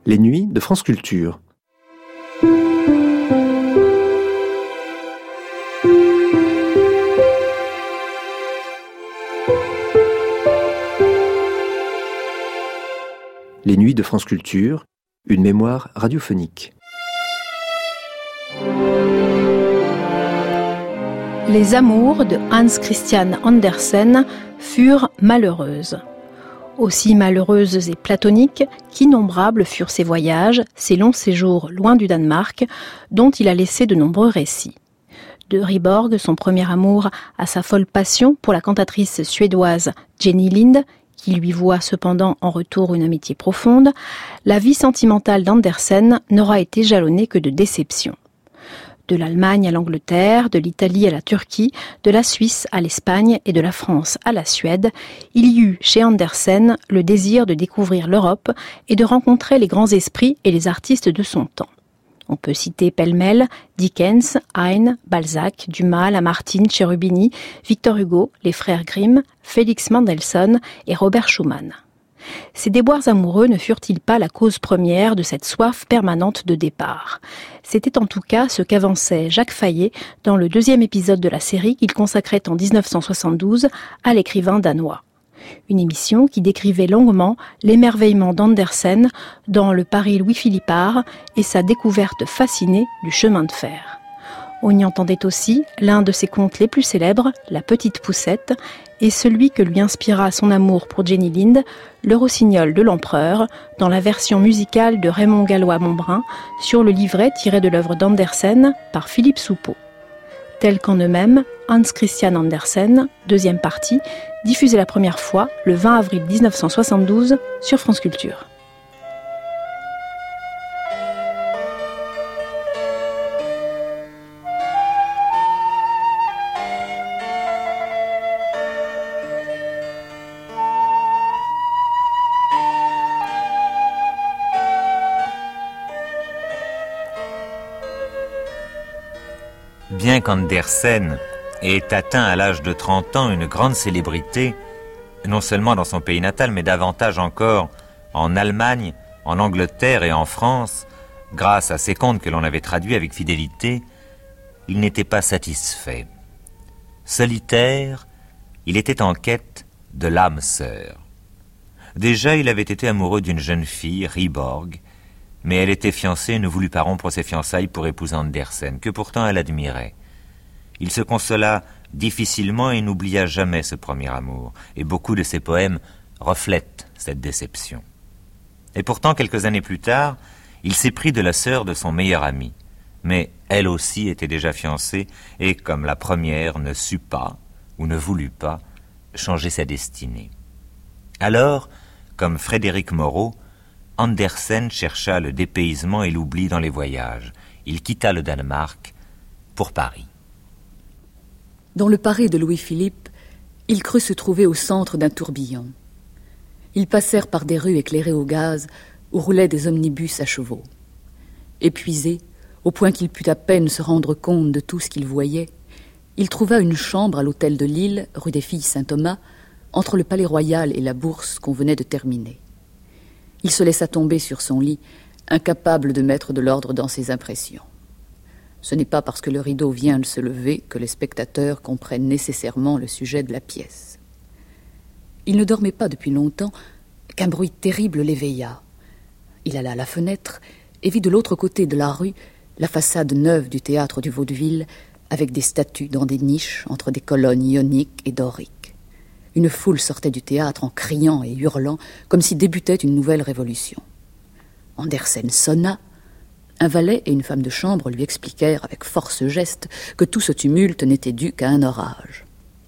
Les nuits de France Culture. Les nuits de France Culture, une mémoire radiophonique. Les amours de Hans Christian Andersen furent malheureuses. Aussi malheureuses et platoniques qu'innombrables furent ses voyages, ses longs séjours loin du Danemark, dont il a laissé de nombreux récits. De Riborg, son premier amour, à sa folle passion pour la cantatrice suédoise Jenny Lind, qui lui voua cependant en retour une amitié profonde, la vie sentimentale d'Andersen n'aura été jalonnée que de déceptions. De l'Allemagne à l'Angleterre, de l'Italie à la Turquie, de la Suisse à l'Espagne et de la France à la Suède, il y eut chez Andersen le désir de découvrir l'Europe et de rencontrer les grands esprits et les artistes de son temps. On peut citer pêle-mêle Dickens, Heine, Balzac, Dumas, Lamartine, Cherubini, Victor Hugo, les frères Grimm, Félix Mendelssohn et Robert Schumann. Ces déboires amoureux ne furent-ils pas la cause première de cette soif permanente de départ ? C'était en tout cas ce qu'avançait Jacques Fayet dans le 2e épisode de la série qu'il consacrait en 1972 à l'écrivain danois. Une émission qui décrivait longuement l'émerveillement d'Andersen dans le Paris Louis-Philippard et sa découverte fascinée du chemin de fer. On y entendait aussi l'un de ses contes les plus célèbres, La Petite Poussette, et celui que lui inspira son amour pour Jenny Lind, Le Rossignol de l'Empereur, dans la version musicale de Raymond Gallois-Montbrun, sur le livret tiré de l'œuvre d'Andersen par Philippe Soupeau. Tel qu'en eux-mêmes, Hans Christian Andersen, 2e partie, diffusée la première fois le 20 avril 1972 sur France Culture. Bien qu'Andersen ait atteint à l'âge de 30 ans une grande célébrité, non seulement dans son pays natal, mais davantage encore en Allemagne, en Angleterre et en France, grâce à ses contes que l'on avait traduits avec fidélité, il n'était pas satisfait. Solitaire, il était en quête de l'âme sœur. Déjà, il avait été amoureux d'une jeune fille, Riborg, mais elle était fiancée et ne voulut pas rompre ses fiançailles pour épouser Andersen, que pourtant elle admirait. Il se consola difficilement et n'oublia jamais ce premier amour, et beaucoup de ses poèmes reflètent cette déception. Et pourtant, quelques années plus tard, il s'éprit de la sœur de son meilleur ami, mais elle aussi était déjà fiancée, et comme la première ne sut pas, ou ne voulut pas, changer sa destinée. Alors, comme Frédéric Moreau, Andersen chercha le dépaysement et l'oubli dans les voyages. Il quitta le Danemark pour Paris. Dans le Paris de Louis-Philippe, il crut se trouver au centre d'un tourbillon. Ils passèrent par des rues éclairées au gaz où roulaient des omnibus à chevaux. Épuisé, au point qu'il put à peine se rendre compte de tout ce qu'il voyait, il trouva une chambre à l'hôtel de Lille, rue des Filles Saint-Thomas, entre le Palais Royal et la Bourse qu'on venait de terminer. Il se laissa tomber sur son lit, incapable de mettre de l'ordre dans ses impressions. Ce n'est pas parce que le rideau vient de se lever que les spectateurs comprennent nécessairement le sujet de la pièce. Il ne dormait pas depuis longtemps qu'un bruit terrible l'éveilla. Il alla à la fenêtre et vit de l'autre côté de la rue la façade neuve du théâtre du Vaudeville avec des statues dans des niches entre des colonnes ioniques et doriques. Une foule sortait du théâtre en criant et hurlant, comme si débutait une nouvelle révolution. Andersen sonna. Un valet et une femme de chambre lui expliquèrent avec force geste que tout ce tumulte n'était dû qu'à un orage.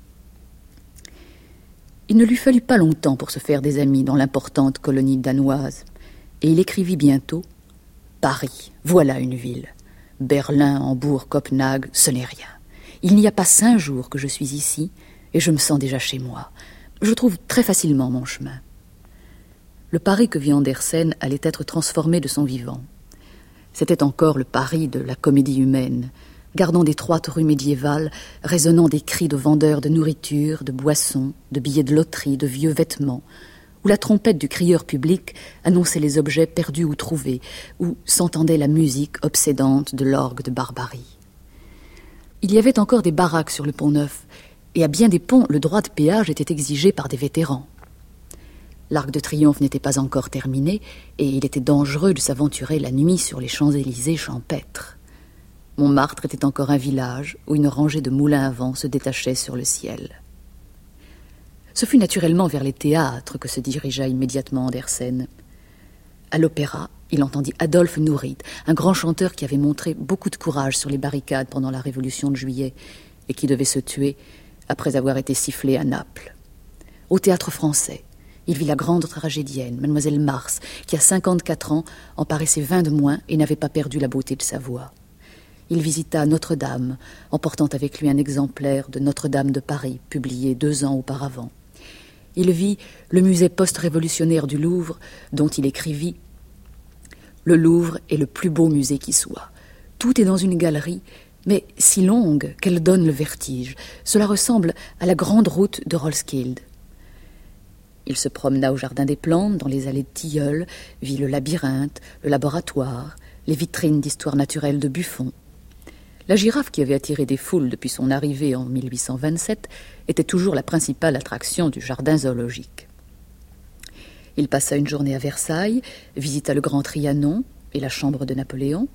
Il ne lui fallut pas longtemps pour se faire des amis dans l'importante colonie danoise, et il écrivit bientôt « Paris, voilà une ville. Berlin, Hambourg, Copenhague, ce n'est rien. Il n'y a pas 5 jours que je suis ici, et je me sens déjà chez moi. Je trouve très facilement mon chemin. » Le Paris que vit Andersen allait être transformé de son vivant. C'était encore le Paris de la comédie humaine, gardant d'étroites rues médiévales, résonnant des cris de vendeurs de nourriture, de boissons, de billets de loterie, de vieux vêtements, où la trompette du crieur public annonçait les objets perdus ou trouvés, où s'entendait la musique obsédante de l'orgue de Barbarie. Il y avait encore des baraques sur le Pont-Neuf, et à bien des ponts, le droit de péage était exigé par des vétérans. L'Arc de Triomphe n'était pas encore terminé, et il était dangereux de s'aventurer la nuit sur les Champs-Élysées champêtres. Montmartre était encore un village où une rangée de moulins à vent se détachait sur le ciel. Ce fut naturellement vers les théâtres que se dirigea immédiatement Andersen. À l'opéra, il entendit Adolphe Nourrit, un grand chanteur qui avait montré beaucoup de courage sur les barricades pendant la Révolution de Juillet et qui devait se tuer après avoir été sifflé à Naples. Au Théâtre Français, il vit la grande tragédienne, Mademoiselle Mars, qui à 54 ans en paraissait 20 de moins et n'avait pas perdu la beauté de sa voix. Il visita Notre-Dame, emportant avec lui un exemplaire de Notre-Dame de Paris, publié 2 ans auparavant. Il vit le musée post-révolutionnaire du Louvre, dont il écrivit « Le Louvre est le plus beau musée qui soit. Tout est dans une galerie, mais si longue qu'elle donne le vertige. Cela ressemble à la grande route de Roskilde. » Il se promena au Jardin des Plantes, dans les allées de Tilleul, vit le labyrinthe, le laboratoire, les vitrines d'histoire naturelle de Buffon. La girafe qui avait attiré des foules depuis son arrivée en 1827 était toujours la principale attraction du jardin zoologique. Il passa une journée à Versailles, visita le Grand Trianon et la chambre de Napoléon.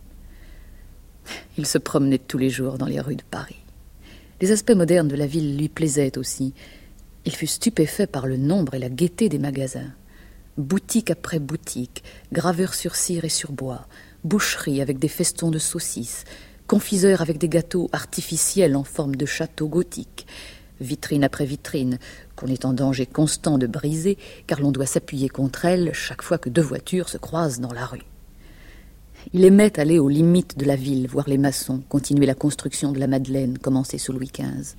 Il se promenait tous les jours dans les rues de Paris. Les aspects modernes de la ville lui plaisaient aussi. Il fut stupéfait par le nombre et la gaieté des magasins. Boutique après boutique, graveurs sur cire et sur bois, boucherie avec des festons de saucisses, confiseur avec des gâteaux artificiels en forme de châteaux gothiques, vitrine après vitrine, qu'on est en danger constant de briser, car l'on doit s'appuyer contre elles chaque fois que 2 voitures se croisent dans la rue. Il aimait aller aux limites de la ville, voir les maçons continuer la construction de la Madeleine, commencée sous Louis XV.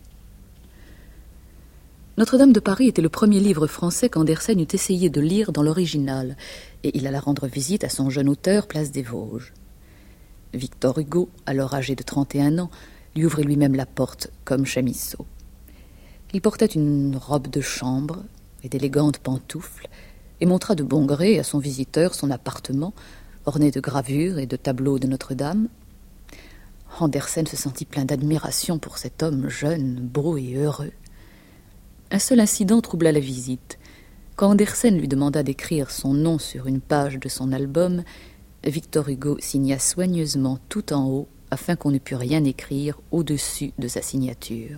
Notre-Dame de Paris était le premier livre français qu'Andersen eût essayé de lire dans l'original, et il alla rendre visite à son jeune auteur, place des Vosges. Victor Hugo, alors âgé de 31 ans, lui ouvrit lui-même la porte comme Chamisso. Il portait une robe de chambre et d'élégantes pantoufles et montra de bon gré à son visiteur son appartement, orné de gravures et de tableaux de Notre-Dame. Andersen se sentit plein d'admiration pour cet homme jeune, beau et heureux. Un seul incident troubla la visite. Quand Andersen lui demanda d'écrire son nom sur une page de son album, Victor Hugo signa soigneusement tout en haut afin qu'on ne pût rien écrire au-dessus de sa signature.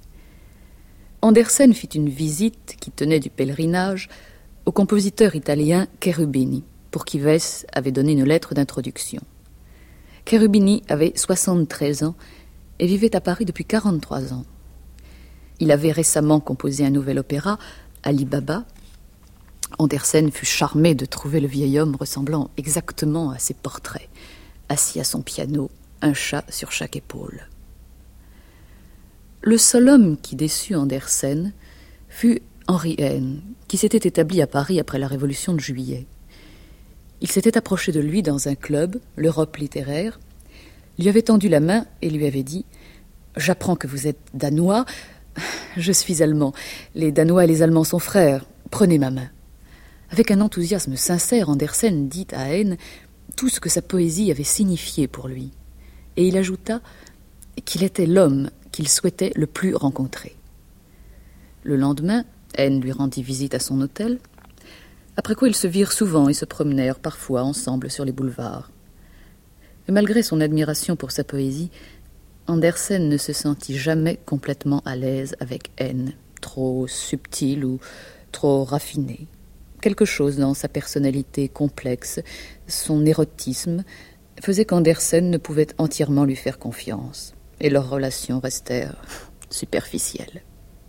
Andersen fit une visite qui tenait du pèlerinage au compositeur italien Cherubini, pour qui Wes avait donné une lettre d'introduction. Cherubini avait 73 ans et vivait à Paris depuis 43 ans. Il avait récemment composé un nouvel opéra, Ali Baba. Andersen fut charmé de trouver le vieil homme ressemblant exactement à ses portraits, assis à son piano, un chat sur chaque épaule. Le seul homme qui déçut Andersen fut Henri Heine, qui s'était établi à Paris après la Révolution de Juillet. Il s'était approché de lui dans un club, l'Europe littéraire, lui avait tendu la main et lui avait dit « J'apprends que vous êtes danois, je suis allemand. Les Danois et les Allemands sont frères, prenez ma main. » Avec un enthousiasme sincère, Andersen dit à Heine tout ce que sa poésie avait signifié pour lui. Et il ajouta qu'il était l'homme qu'il souhaitait le plus rencontrer. Le lendemain, Heine lui rendit visite à son hôtel, après quoi ils se virent souvent et se promenèrent parfois ensemble sur les boulevards. Et malgré son admiration pour sa poésie, Andersen ne se sentit jamais complètement à l'aise avec Heine, trop subtil ou trop raffiné. Quelque chose dans sa personnalité complexe, son érotisme, faisait qu'Andersen ne pouvait entièrement lui faire confiance, et leurs relations restèrent superficielles.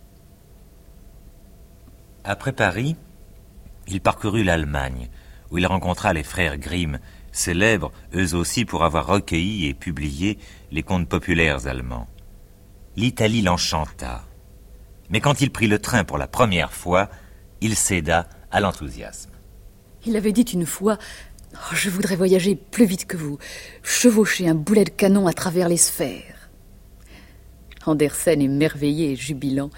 Après Paris, il parcourut l'Allemagne, où il rencontra les frères Grimm, célèbres eux aussi pour avoir recueilli et publié les contes populaires allemands. L'Italie l'enchanta, mais quand il prit le train pour la première fois, il céda à l'enthousiasme. Il avait dit une fois « Je voudrais voyager plus vite que vous, chevaucher un boulet de canon à travers les sphères. » Andersen, émerveillé et jubilant,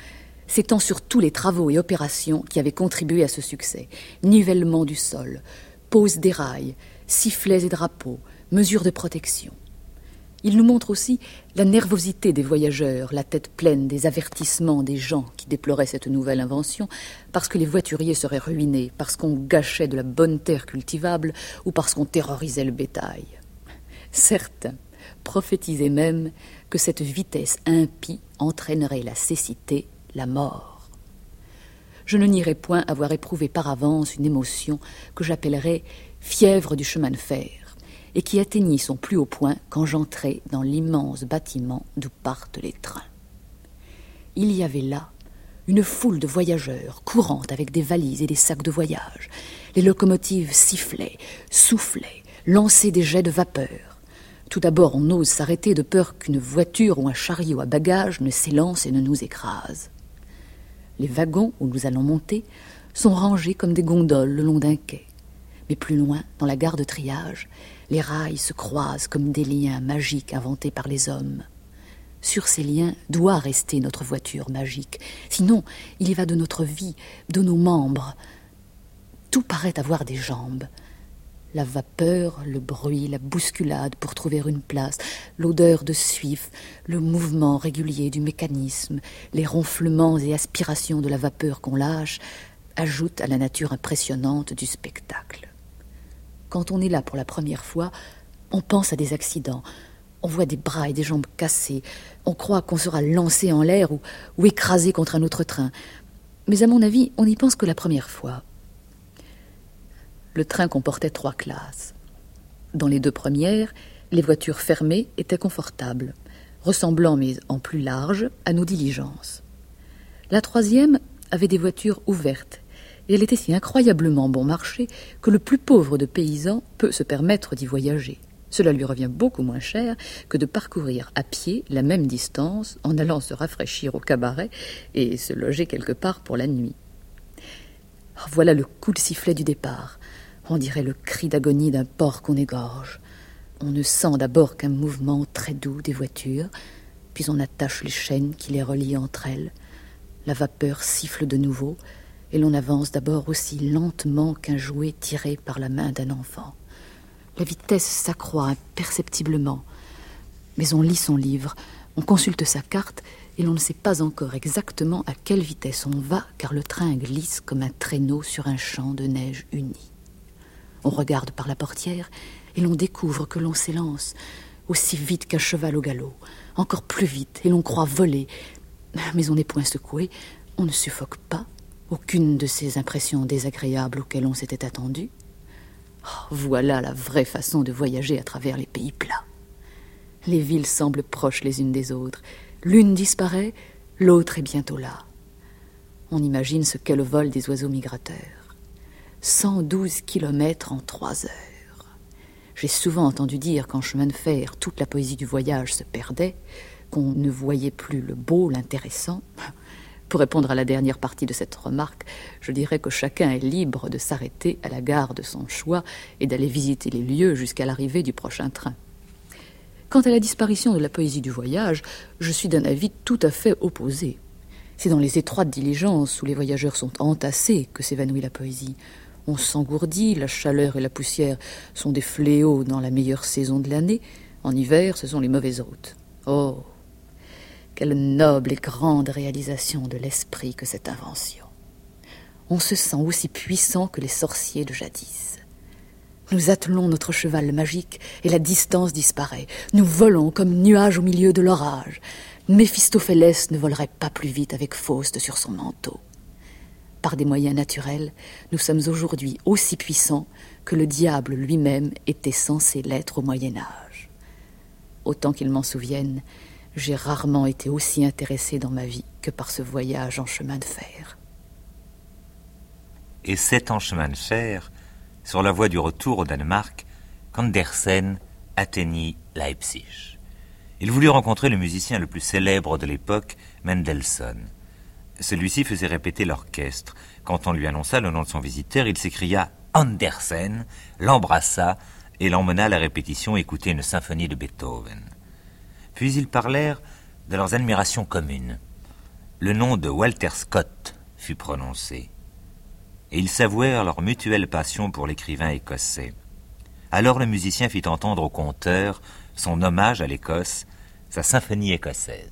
s'étend sur tous les travaux et opérations qui avaient contribué à ce succès. Nivellement du sol, pose des rails, sifflets et drapeaux, mesures de protection. Il nous montre aussi la nervosité des voyageurs, la tête pleine des avertissements des gens qui déploraient cette nouvelle invention parce que les voituriers seraient ruinés, parce qu'on gâchait de la bonne terre cultivable ou parce qu'on terrorisait le bétail. Certains prophétisaient même que cette vitesse impie entraînerait la cécité, la mort. Je ne nierai point avoir éprouvé par avance une émotion que j'appellerais fièvre du chemin de fer, et qui atteignit son plus haut point quand j'entrai dans l'immense bâtiment d'où partent les trains. Il y avait là une foule de voyageurs courant avec des valises et des sacs de voyage. Les locomotives sifflaient, soufflaient, lançaient des jets de vapeur. Tout d'abord, on ose s'arrêter de peur qu'une voiture ou un chariot à bagages ne s'élance et ne nous écrase. Les wagons où nous allons monter sont rangés comme des gondoles le long d'un quai. Mais plus loin, dans la gare de triage, les rails se croisent comme des liens magiques inventés par les hommes. Sur ces liens doit rester notre voiture magique. Sinon, il y va de notre vie, de nos membres. Tout paraît avoir des jambes. La vapeur, le bruit, la bousculade pour trouver une place, l'odeur de suif, le mouvement régulier du mécanisme, les ronflements et aspirations de la vapeur qu'on lâche, ajoutent à la nature impressionnante du spectacle. Quand on est là pour la première fois, on pense à des accidents. On voit des bras et des jambes cassés. On croit qu'on sera lancé en l'air ou écrasé contre un autre train. Mais à mon avis, on n'y pense que la première fois. Le train comportait 3 classes. Dans les 2 premières, les voitures fermées étaient confortables, ressemblant, mais en plus large, à nos diligences. La 3e avait des voitures ouvertes, et elle était si incroyablement bon marché que le plus pauvre de paysans peut se permettre d'y voyager. Cela lui revient beaucoup moins cher que de parcourir à pied la même distance en allant se rafraîchir au cabaret et se loger quelque part pour la nuit. Voilà le coup de sifflet du départ. On dirait le cri d'agonie d'un porc qu'on égorge. On ne sent d'abord qu'un mouvement très doux des voitures, puis on attache les chaînes qui les relient entre elles. La vapeur siffle de nouveau, et l'on avance d'abord aussi lentement qu'un jouet tiré par la main d'un enfant. La vitesse s'accroît imperceptiblement, mais on lit son livre, on consulte sa carte, et l'on ne sait pas encore exactement à quelle vitesse on va, car le train glisse comme un traîneau sur un champ de neige uni. On regarde par la portière, et l'on découvre que l'on s'élance, aussi vite qu'un cheval au galop, encore plus vite, et l'on croit voler, mais on n'est point secoué, on ne suffoque pas. Aucune de ces impressions désagréables auxquelles on s'était attendu. Voilà la vraie façon de voyager à travers les pays plats. Les villes semblent proches les unes des autres. L'une disparaît, l'autre est bientôt là. On imagine ce qu'est le vol des oiseaux migrateurs. 112 kilomètres en 3 heures. J'ai souvent entendu dire qu'en chemin de fer, toute la poésie du voyage se perdait, qu'on ne voyait plus le beau, l'intéressant. Pour répondre à la dernière partie de cette remarque, je dirais que chacun est libre de s'arrêter à la gare de son choix et d'aller visiter les lieux jusqu'à l'arrivée du prochain train. Quant à la disparition de la poésie du voyage, je suis d'un avis tout à fait opposé. C'est dans les étroites diligences où les voyageurs sont entassés que s'évanouit la poésie. On s'engourdit, la chaleur et la poussière sont des fléaux dans la meilleure saison de l'année. En hiver, ce sont les mauvais hôtes. Oh, quelle noble et grande réalisation de l'esprit que cette invention. On se sent aussi puissant que les sorciers de jadis. Nous attelons notre cheval magique et la distance disparaît. Nous volons comme nuages au milieu de l'orage. Méphistophélès ne volerait pas plus vite avec Faust sur son manteau. Par des moyens naturels, nous sommes aujourd'hui aussi puissants que le diable lui-même était censé l'être au Moyen-Âge. Autant qu'il m'en souvienne, j'ai rarement été aussi intéressé dans ma vie que par ce voyage en chemin de fer. Et c'est en chemin de fer, sur la voie du retour au Danemark, qu'Andersen atteignit Leipzig. Il voulut rencontrer le musicien le plus célèbre de l'époque, Mendelssohn. Celui-ci faisait répéter l'orchestre. Quand on lui annonça le nom de son visiteur, il s'écria « Andersen », l'embrassa et l'emmena à la répétition écouter une symphonie de Beethoven. Puis ils parlèrent de leurs admirations communes. le nom de Walter Scott fut prononcé. Et ils s'avouèrent leur mutuelle passion pour l'écrivain écossais. Alors le musicien fit entendre au conteur son hommage à l'Écosse, sa symphonie écossaise.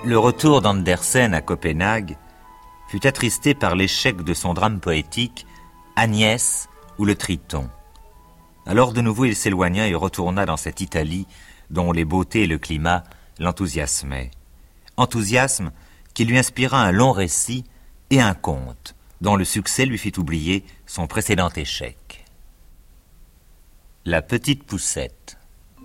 Le retour d'Andersen à Copenhague fut attristé par l'échec de son drame poétique Agnès ou le Triton. Alors de nouveau il s'éloigna et retourna dans cette Italie dont les beautés et le climat l'enthousiasmaient. Enthousiasme qui lui inspira un long récit et un conte dont le succès lui fit oublier son précédent échec. La petite poussette.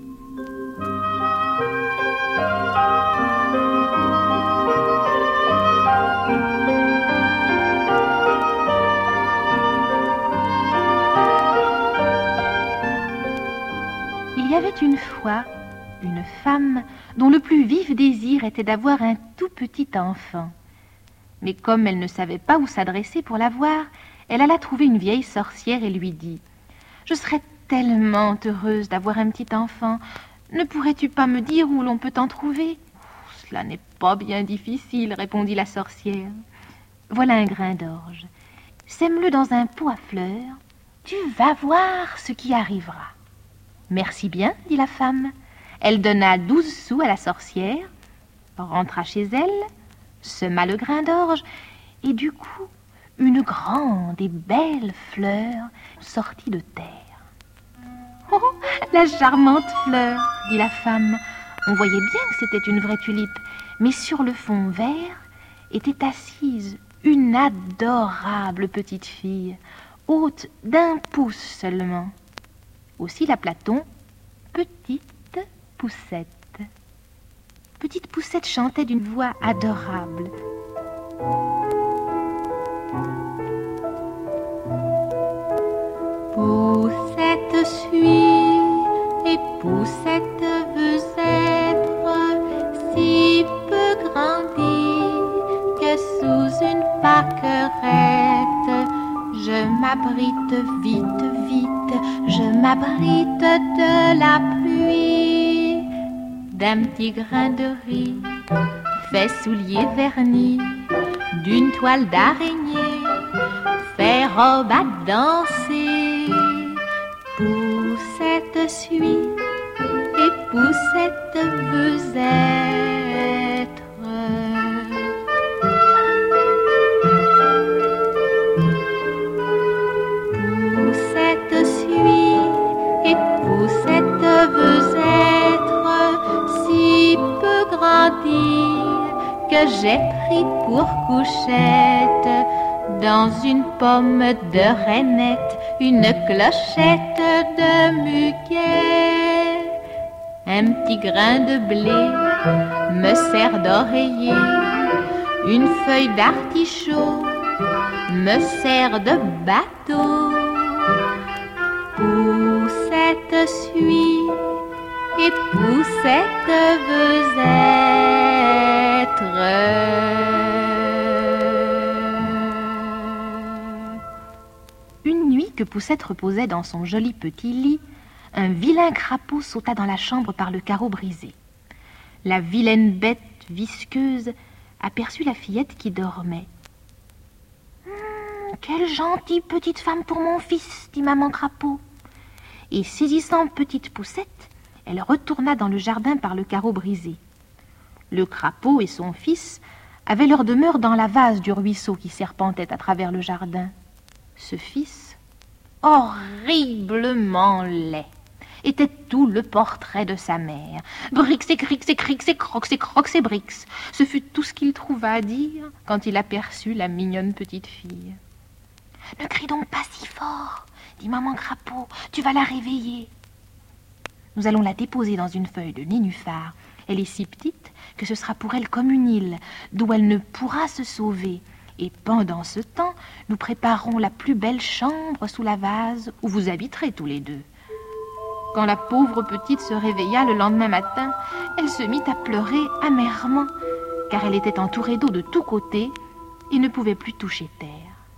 Il y avait une fois une femme dont le plus vif désir était d'avoir un tout petit enfant. Mais comme elle ne savait pas où s'adresser pour l'avoir, elle alla trouver une vieille sorcière et lui dit « Je serais tellement heureuse d'avoir un petit enfant. Ne pourrais-tu pas me dire où l'on peut en trouver ?»« Cela n'est pas bien difficile, répondit la sorcière. Voilà un grain d'orge. Sème-le dans un pot à fleurs. Tu vas voir ce qui arrivera. » Merci bien, dit la femme. Elle donna 12 sous à la sorcière, rentra chez elle, sema le grain d'orge, et du coup, une grande et belle fleur sortit de terre. « Oh, la charmante fleur !» dit la femme. On voyait bien que c'était une vraie tulipe, mais sur le fond vert était assise une adorable petite fille, haute d'1 pouce seulement. Aussi l'appela-t-on Petite Poussette. Petite Poussette chantait d'une voix adorable. Poussette suit et Poussette veut être si peu grandie que sous une pâquerette je m'abrite vite, vite, je m'abrite de la pluie. D'un petit grain de riz, fait soulier vernis, d'une toile d'araignée, fait robe à danser. Poussette suit et Poussette veut être. Poussette suit et Poussette veut être si peu grandie que j'ai pris pour couchette dans une pomme de reinette une clochette de muguet. Un petit grain de blé me sert d'oreiller, une feuille d'artichaut me sert de bateau. Poussette suit et Poussette veut être. Une nuit que Poussette reposait dans son joli petit lit, un vilain crapaud sauta dans la chambre par le carreau brisé. La vilaine bête visqueuse aperçut la fillette qui dormait. « Quelle gentille petite femme pour mon fils !» dit maman crapaud. Et saisissant petite Poussette, elle retourna dans le jardin par le carreau brisé. Le crapaud et son fils avaient leur demeure dans la vase du ruisseau qui serpentait à travers le jardin. Ce fils, horriblement laid, était tout le portrait de sa mère. Brix et crix et crix et crocs et crocs et brix. Ce fut tout ce qu'il trouva à dire quand il aperçut la mignonne petite fille. « Ne crie donc pas si fort, dit maman crapaud, tu vas la réveiller. Nous allons la déposer dans une feuille de nénuphar. Elle est si petite que ce sera pour elle comme une île, d'où elle ne pourra se sauver. Et pendant ce temps, nous préparerons la plus belle chambre sous la vase où vous habiterez tous les deux. » Quand la pauvre petite se réveilla le lendemain matin, elle se mit à pleurer amèrement, car elle était entourée d'eau de tous côtés et ne pouvait plus toucher terre.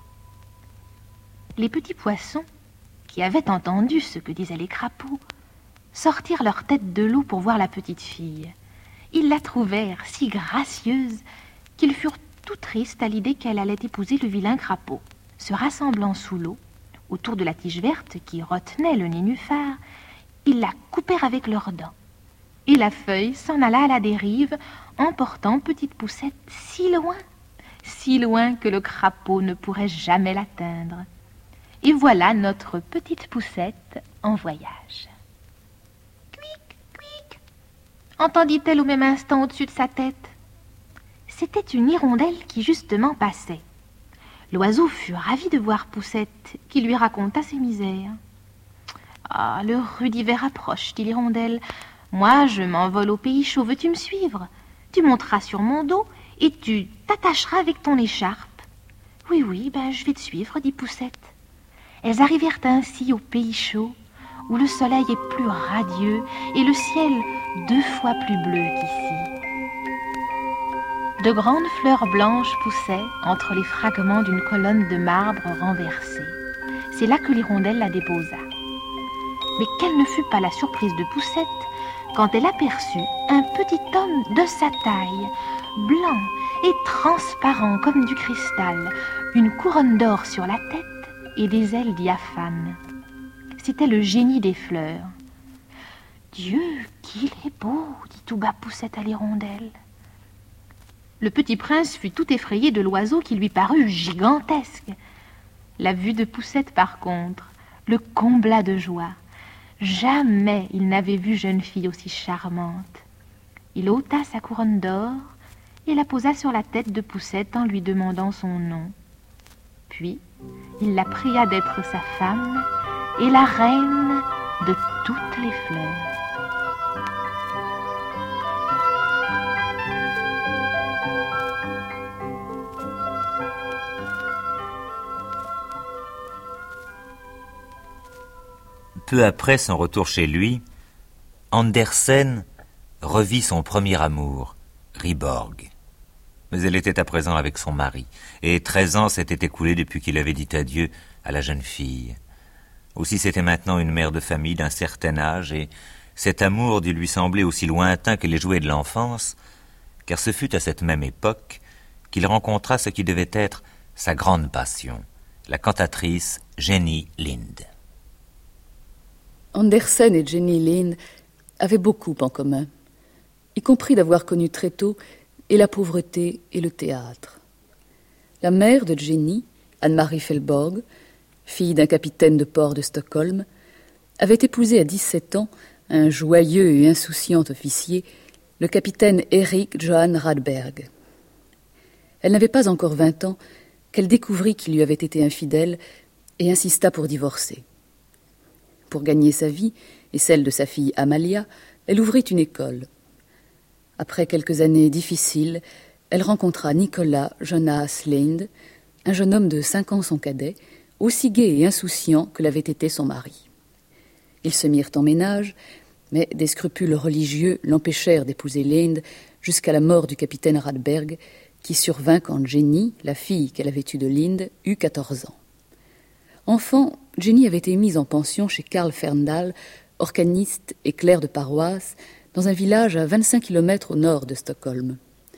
Les petits poissons, qui avaient entendu ce que disaient les crapauds, sortirent leur tête de l'eau pour voir la petite fille. Ils la trouvèrent si gracieuse qu'ils furent tout tristes à l'idée qu'elle allait épouser le vilain crapaud. Se rassemblant sous l'eau, autour de la tige verte qui retenait le nénuphar, ils la coupèrent avec leurs dents. Et la feuille s'en alla à la dérive, emportant petite Poussette si loin que le crapaud ne pourrait jamais l'atteindre. Et voilà notre petite Poussette en voyage. Cuic, cuic, entendit-elle au même instant au-dessus de sa tête. C'était une hirondelle qui justement passait. L'oiseau fut ravi de voir Poussette, qui lui raconta ses misères. « Ah, le rude hiver approche, dit l'hirondelle. Moi, je m'envole au pays chaud, veux-tu me suivre? Tu monteras sur mon dos et tu t'attacheras avec ton écharpe. »« Oui, je vais te suivre, dit Poussette. » Elles arrivèrent ainsi au pays chaud, où le soleil est plus radieux et le ciel 2 fois plus bleu qu'ici. De grandes fleurs blanches poussaient entre les fragments d'une colonne de marbre renversée. C'est là que l'hirondelle la déposa. Mais quelle ne fut pas la surprise de Poussette quand elle aperçut un petit homme de sa taille, blanc et transparent comme du cristal, une couronne d'or sur la tête et des ailes diaphanes. C'était le génie des fleurs. « Dieu, qu'il est beau !» dit tout bas Poussette à l'hirondelle. Le petit prince fut tout effrayé de l'oiseau qui lui parut gigantesque. La vue de Poussette, par contre, le combla de joie. Jamais il n'avait vu jeune fille aussi charmante. Il ôta sa couronne d'or et la posa sur la tête de Poussette en lui demandant son nom. Puis, il la pria d'être sa femme et la reine de toutes les fleurs. Peu après son retour chez lui, Andersen revit son premier amour, Riborg. Mais elle était à présent avec son mari, et 13 ans s'étaient écoulés depuis qu'il avait dit adieu à la jeune fille. Aussi c'était maintenant une mère de famille d'un certain âge, et cet amour dut lui sembler aussi lointain que les jouets de l'enfance, car ce fut à cette même époque qu'il rencontra ce qui devait être sa grande passion, la cantatrice Jenny Lind. Andersen et Jenny Lind avaient beaucoup en commun, y compris d'avoir connu très tôt et la pauvreté et le théâtre. La mère de Jenny, Anne-Marie Felborg, fille d'un capitaine de port de Stockholm, avait épousé à 17 ans un joyeux et insouciant officier, le capitaine Erik Johan Radberg. Elle n'avait pas encore 20 ans qu'elle découvrit qu'il lui avait été infidèle et insista pour divorcer. Pour gagner sa vie et celle de sa fille Amalia, elle ouvrit une école. Après quelques années difficiles, elle rencontra Nicolas Jonas Lind, un jeune homme de 5 ans son cadet, aussi gai et insouciant que l'avait été son mari. Ils se mirent en ménage, mais des scrupules religieux l'empêchèrent d'épouser Lind jusqu'à la mort du capitaine Radberg, qui survint quand Jenny, la fille qu'elle avait eue de Lind, eut 14 ans. Enfant, Jenny avait été mise en pension chez Karl Ferndal, organiste et clerc de paroisse, dans un village à 25 km au nord de Stockholm.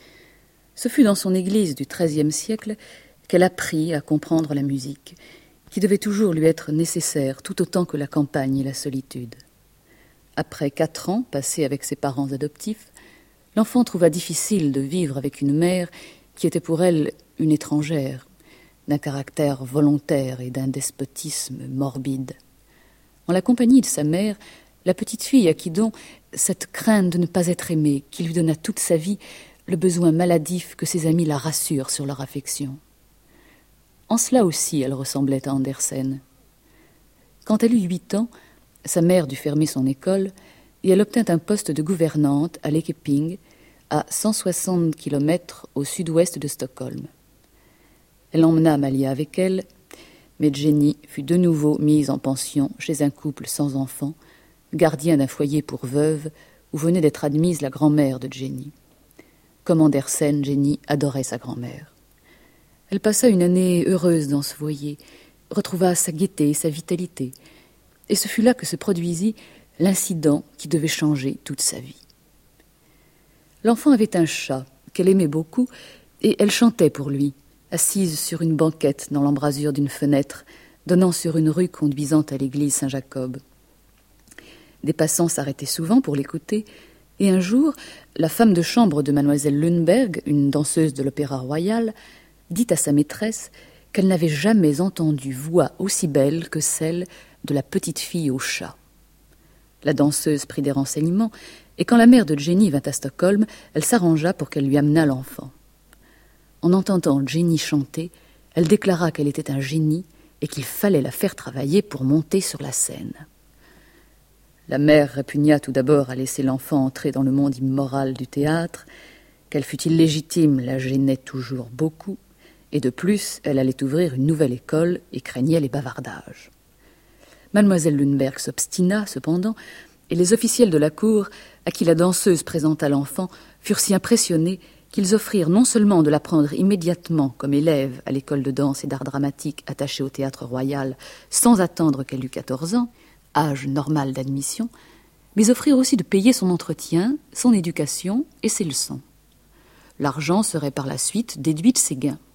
Ce fut dans son église du XIIIe siècle qu'elle apprit à comprendre la musique, qui devait toujours lui être nécessaire tout autant que la campagne et la solitude. Après 4 ans passés avec ses parents adoptifs, l'enfant trouva difficile de vivre avec une mère qui était pour elle une étrangère, d'un caractère volontaire et d'un despotisme morbide. En la compagnie de sa mère, la petite fille acquit donc cette crainte de ne pas être aimée qui lui donna toute sa vie le besoin maladif que ses amis la rassurent sur leur affection. En cela aussi, elle ressemblait à Andersen. Quand elle eut 8 ans, sa mère dut fermer son école et elle obtint un poste de gouvernante à Lekeping, à 160 km au sud-ouest de Stockholm. Elle emmena Amalia avec elle, mais Jenny fut de nouveau mise en pension chez un couple sans enfants, gardien d'un foyer pour veuve où venait d'être admise la grand-mère de Jenny. Comme Andersen, Jenny adorait sa grand-mère. Elle passa une année heureuse dans ce foyer, retrouva sa gaieté et sa vitalité, et ce fut là que se produisit l'incident qui devait changer toute sa vie. L'enfant avait un chat qu'elle aimait beaucoup et elle chantait pour lui, assise sur une banquette dans l'embrasure d'une fenêtre donnant sur une rue conduisant à l'église Saint-Jacob. Des passants s'arrêtaient souvent pour l'écouter, Et un jour, la femme de chambre de mademoiselle Lundberg, une danseuse de l'Opéra Royal, dit à sa maîtresse qu'elle n'avait jamais entendu voix aussi belle que celle de la petite fille au chat. La danseuse prit des renseignements, et quand la mère de Jenny vint à Stockholm, elle s'arrangea pour qu'elle lui amenât l'enfant. En entendant Jenny chanter, elle déclara qu'elle était un génie et qu'il fallait la faire travailler pour monter sur la scène. La mère répugna tout d'abord à laisser l'enfant entrer dans le monde immoral du théâtre. Qu'elle fût illégitime la gênait toujours beaucoup, et de plus, elle allait ouvrir une nouvelle école et craignait les bavardages. Mademoiselle Lundberg s'obstina, cependant, et les officiels de la cour, à qui la danseuse présenta l'enfant, furent si impressionnés qu'ils offrirent non seulement de la prendre immédiatement comme élève à l'école de danse et d'art dramatique attachée au Théâtre Royal, sans attendre qu'elle eût 14 ans, âge normal d'admission, mais offrirent aussi de payer son entretien, son éducation et ses leçons. L'argent serait par la suite déduit de ses gains.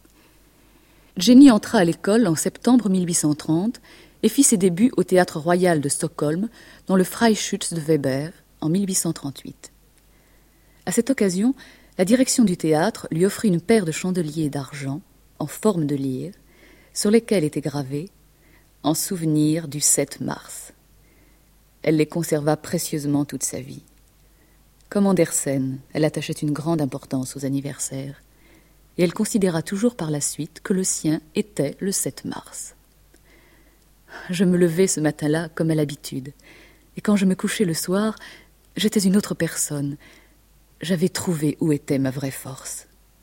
Jenny entra à l'école en septembre 1830 et fit ses débuts au Théâtre Royal de Stockholm dans le Freischütz de Weber en 1838. À cette occasion, la direction du théâtre lui offrit une paire de chandeliers d'argent en forme de lyre sur lesquels était gravé « En souvenir du 7 mars ». Elle les conserva précieusement toute sa vie. Comme Andersen, elle attachait une grande importance aux anniversaires, et elle considéra toujours par la suite que le sien était le 7 mars. Je me levais ce matin-là comme à l'habitude, et quand je me couchais le soir, j'étais une autre personne. J'avais trouvé où était ma vraie force.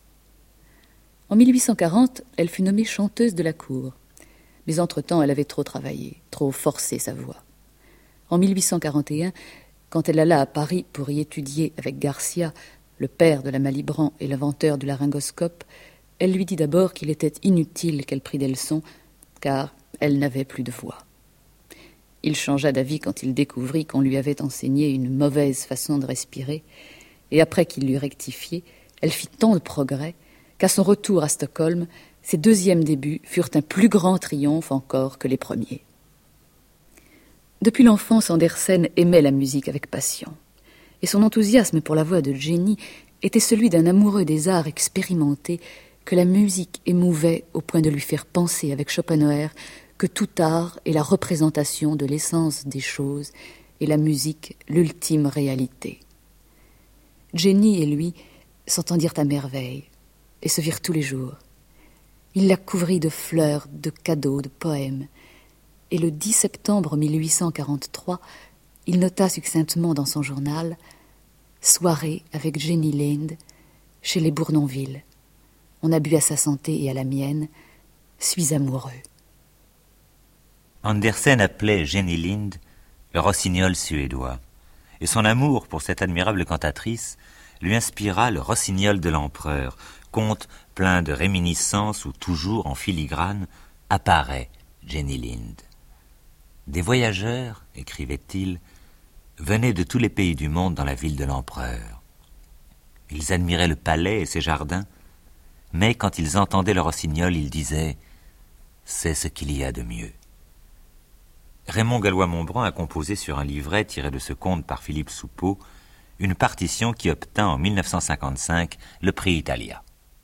En 1840, elle fut nommée chanteuse de la cour, mais entre-temps, elle avait trop travaillé, trop forcé sa voix. En 1841, quand elle alla à Paris pour y étudier avec Garcia, le père de la Malibran et l'inventeur du laryngoscope, elle lui dit d'abord qu'il était inutile qu'elle prît des leçons, car elle n'avait plus de voix. Il changea d'avis quand il découvrit qu'on lui avait enseigné une mauvaise façon de respirer, et après qu'il l'eut rectifié, elle fit tant de progrès qu'à son retour à Stockholm, ses deuxièmes débuts furent un plus grand triomphe encore que les premiers. Depuis l'enfance, Andersen aimait la musique avec passion, et son enthousiasme pour la voix de Jenny était celui d'un amoureux des arts expérimentés que la musique émouvait au point de lui faire penser avec Schopenhauer que tout art est la représentation de l'essence des choses et la musique l'ultime réalité. Jenny et lui s'entendirent à merveille et se virent tous les jours. Il la couvrit de fleurs, de cadeaux, de poèmes, et le 10 septembre 1843, il nota succinctement dans son journal « Soirée avec Jenny Lind chez les Bournonville. On a bu à sa santé et à la mienne. Suis amoureux. » Andersen appelait Jenny Lind le rossignol suédois, et son amour pour cette admirable cantatrice lui inspira le Rossignol de l'Empereur, conte plein de réminiscences où toujours en filigrane apparaît Jenny Lind. Des voyageurs, écrivait-il, venaient de tous les pays du monde dans la ville de l'Empereur. Ils admiraient le palais et ses jardins, mais quand ils entendaient le rossignol, ils disaient « c'est ce qu'il y a de mieux ». Raymond Gallois-Montbrun a composé sur un livret tiré de ce conte par Philippe Soupeau une partition qui obtint en 1955 le prix Italia.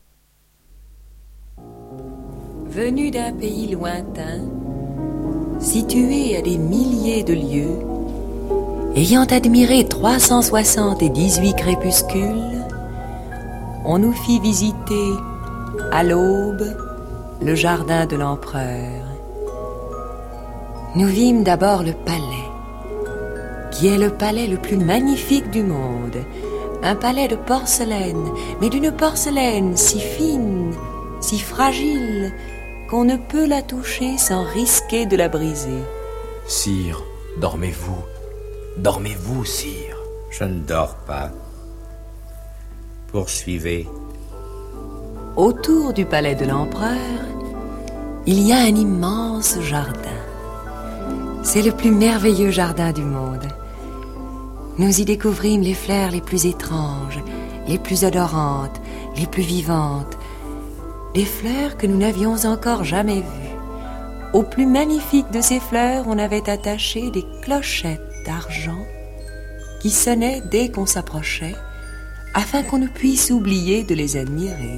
Venu d'un pays lointain, situé à des milliers de lieues, ayant admiré 378 crépuscules, on nous fit visiter à l'aube le jardin de l'empereur. Nous vîmes d'abord le palais, qui est le palais le plus magnifique du monde, un palais de porcelaine, mais d'une porcelaine si fine, si fragile, qu'on ne peut la toucher sans risquer de la briser. Sire, dormez-vous. Dormez-vous, sire. Je ne dors pas. Poursuivez. Autour du palais de l'empereur, il y a un immense jardin. C'est le plus merveilleux jardin du monde. Nous y découvrîmes les fleurs les plus étranges, les plus odorantes, les plus vivantes, des fleurs que nous n'avions encore jamais vues. Au plus magnifique de ces fleurs, on avait attaché des clochettes d'argent qui sonnaient dès qu'on s'approchait, afin qu'on ne puisse oublier de les admirer.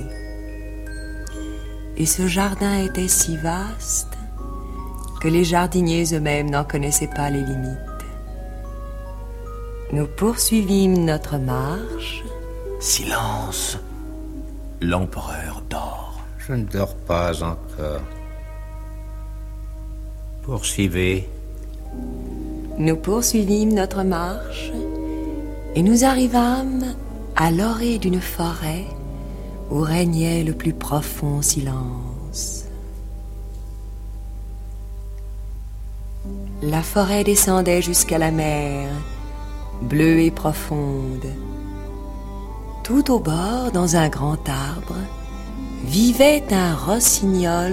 Et ce jardin était si vaste que les jardiniers eux-mêmes n'en connaissaient pas les limites. Nous poursuivîmes notre marche. Silence. L'empereur dort. Je ne dors pas encore. Poursuivez. Nous poursuivîmes notre marche et nous arrivâmes à l'orée d'une forêt où régnait le plus profond silence. La forêt descendait jusqu'à la mer, bleue et profonde. Tout au bord, dans un grand arbre, vivait un rossignol.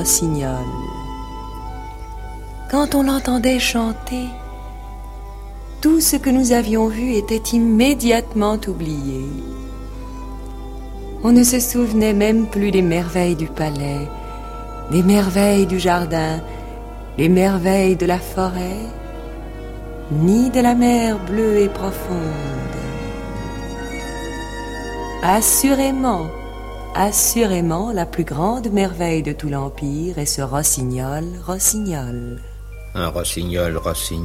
Quand on l'entendait chanter, tout ce que nous avions vu était immédiatement oublié. On ne se souvenait même plus des merveilles du palais, des merveilles du jardin, des merveilles de la forêt, ni de la mer bleue et profonde. Assurément, la plus grande merveille de tout l'Empire est ce rossignol. Un rossignol?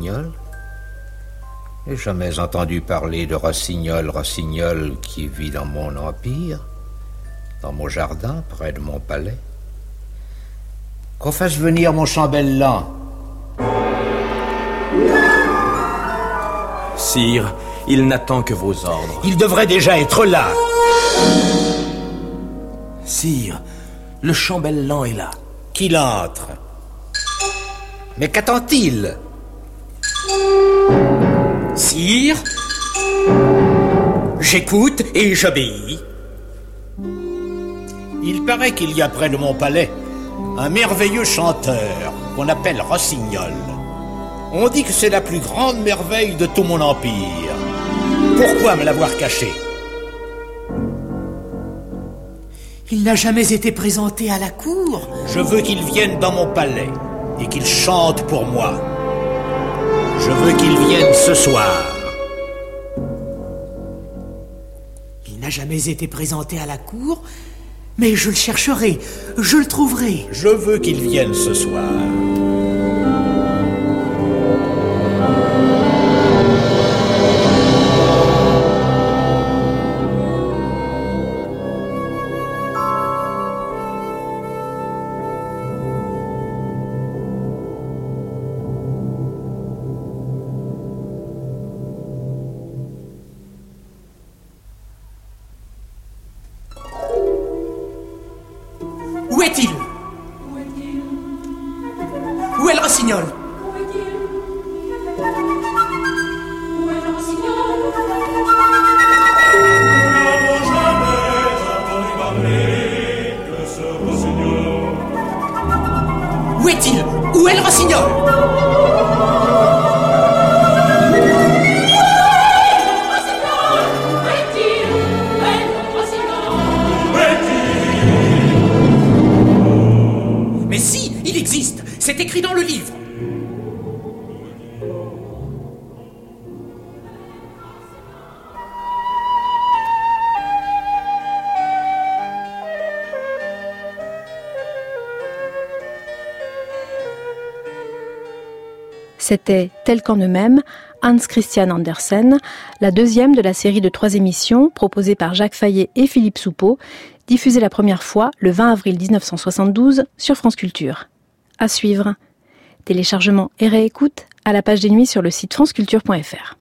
J'ai jamais entendu parler de rossignol qui vit dans mon empire, dans mon jardin, près de mon palais. Qu'on fasse venir mon chambellan. Sire, il n'attend que vos ordres. Il devrait déjà être là. Sire, le chambellan est là. Qu'il entre. Mais qu'attend-il? Sire, j'écoute et j'obéis. Il paraît qu'il y a près de mon palais un merveilleux chanteur qu'on appelle Rossignol. On dit que c'est la plus grande merveille de tout mon empire. Pourquoi me l'avoir caché? Il n'a jamais été présenté à la cour. Je veux qu'il vienne dans mon palais et qu'il chante pour moi. Je veux qu'il vienne ce soir. Il n'a jamais été présenté à la cour, mais je le chercherai, je le trouverai. Je veux qu'il vienne ce soir. Où est-il? Où est le rossignol? Où est-il? Où est le rossignol? Mais si, il existe. C'est écrit dans le livre. C'était Tel qu'en eux-mêmes, Hans Christian Andersen, la deuxième de la série de 3 émissions proposée par Jacques Fayet et Philippe Soupeau, diffusée la première fois le 20 avril 1972 sur France Culture. À suivre. Téléchargement et réécoute à la page des nuits sur le site franceculture.fr.